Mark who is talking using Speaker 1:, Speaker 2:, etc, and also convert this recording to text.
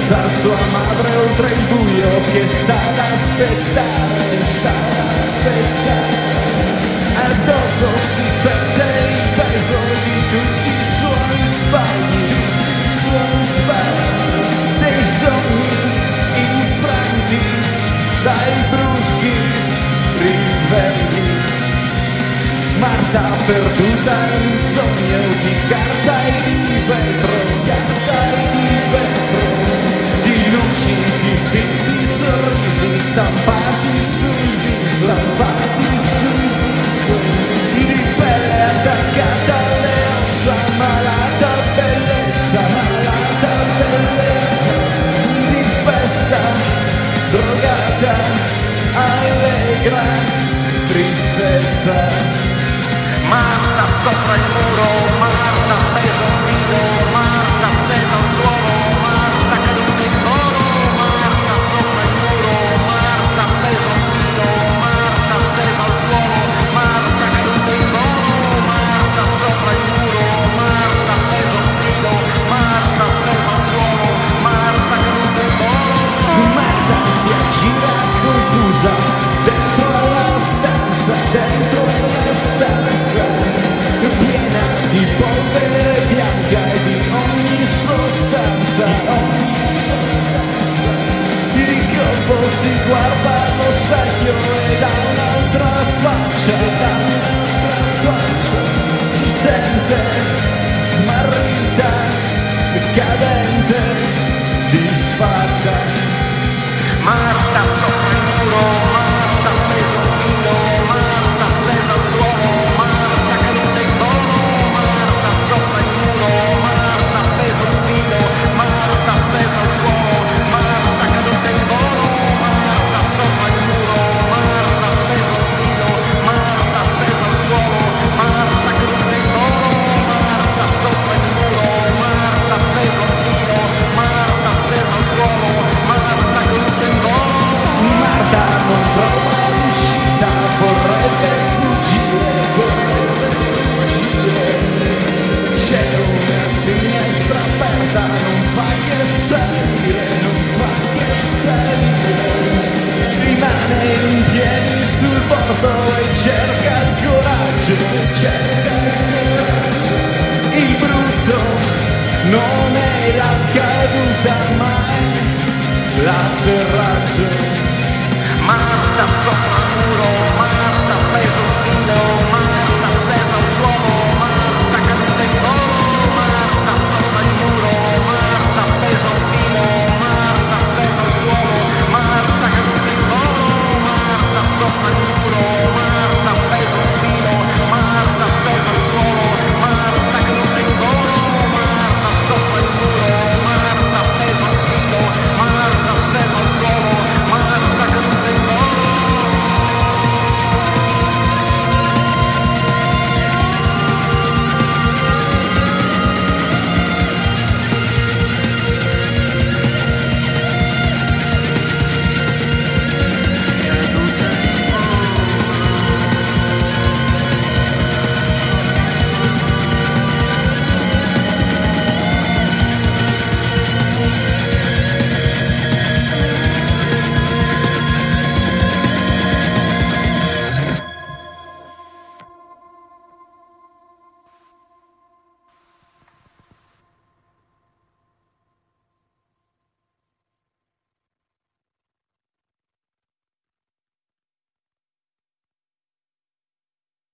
Speaker 1: pensa a sua madre oltre il buio che sta ad aspettare. Addosso si sente il peso di tutti i suoi sbagli, dei sogni infranti dai bruschi risvegli. Marta perduta in un sogno di carta e di vetro, di luci, di finti sorrisi stampati sul viso, di pelle attaccata alle ossa, malata bellezza, di festa, drogata, allegra, tristezza.
Speaker 2: Marta sopra il muro, Marta appesa un filo, Marta stesa al suolo, Marta caduta in volo, Marta sopra il muro, Marta appesa un filo, Marta stesa al suolo, Marta caduta in volo, Marta sopra il muro, Marta appesa un filo, Marta stesa al suolo, Marta caduta in volo.
Speaker 1: Marta si aggira confusa dentro alla stanza, piena di polvere bianca e di ogni sostanza. Di colpo si guarda allo specchio e da un'altra faccia, si sente smarrita, cadente, disfatta.
Speaker 2: Marta sopra il muro, Marta appesa un filo, Marta stesa al suolo, Marta caduta in volo, Marta sopra il muro, Marta appesa un filo, Marta stesa al suolo, Marta caduta in volo, Marta sopra il muro, Marta appesa un filo, Marta stesa al suolo, Marta caduta in volo, Marta sopra il muro, Marta appesa un filo, Marta stesa al suolo, Marta caduta in volo.
Speaker 1: Marta non trova l'uscita, vorrebbe fuggire. C'è una finestra aperta, non fa che salire. Rimane in piedi sul bordo e cerca il coraggio. Il brutto non è la caduta, ma è l'atterraggio.
Speaker 2: Marta sopra